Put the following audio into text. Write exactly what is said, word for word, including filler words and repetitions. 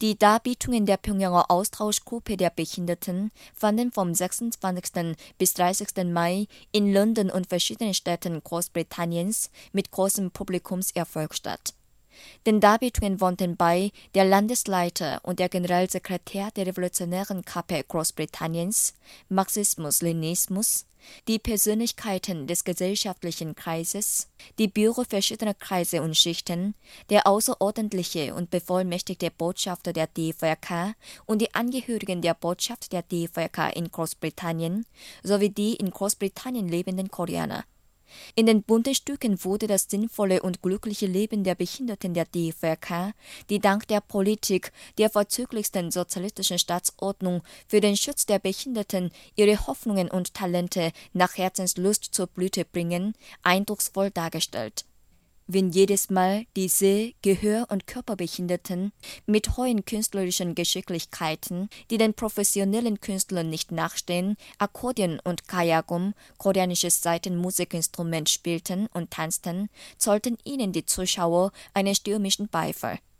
Die Darbietungen der Pjöngjanger Austauschgruppe der Behinderten fanden vom sechsundzwanzigsten bis dreißigsten Mai in London und verschiedenen Städten Großbritanniens mit großem Publikumserfolg statt. Den Darbietungen wohnten bei der Landesleiter und der Generalsekretär der Revolutionären Kappe Großbritanniens, Marxismus-Leninismus, die Persönlichkeiten des gesellschaftlichen Kreises, die Büro verschiedener Kreise und Schichten, der außerordentliche und bevollmächtigte Botschafter der D V R K und die Angehörigen der Botschaft der D V R K in Großbritannien sowie die in Großbritannien lebenden Koreaner. In den bunten Stücken wurde das sinnvolle und glückliche Leben der Behinderten der D V R K, die dank der Politik der vorzüglichsten sozialistischen Staatsordnung für den Schutz der Behinderten ihre Hoffnungen und Talente nach Herzenslust zur Blüte bringen, eindrucksvoll dargestellt. Wenn jedes Mal die Seh-, Gehör- und Körperbehinderten mit hohen künstlerischen Geschicklichkeiten, die den professionellen Künstlern nicht nachstehen, Akkordeon und Kayagum, koreanisches Saitenmusikinstrument, spielten und tanzten, zollten ihnen die Zuschauer einen stürmischen Beifall.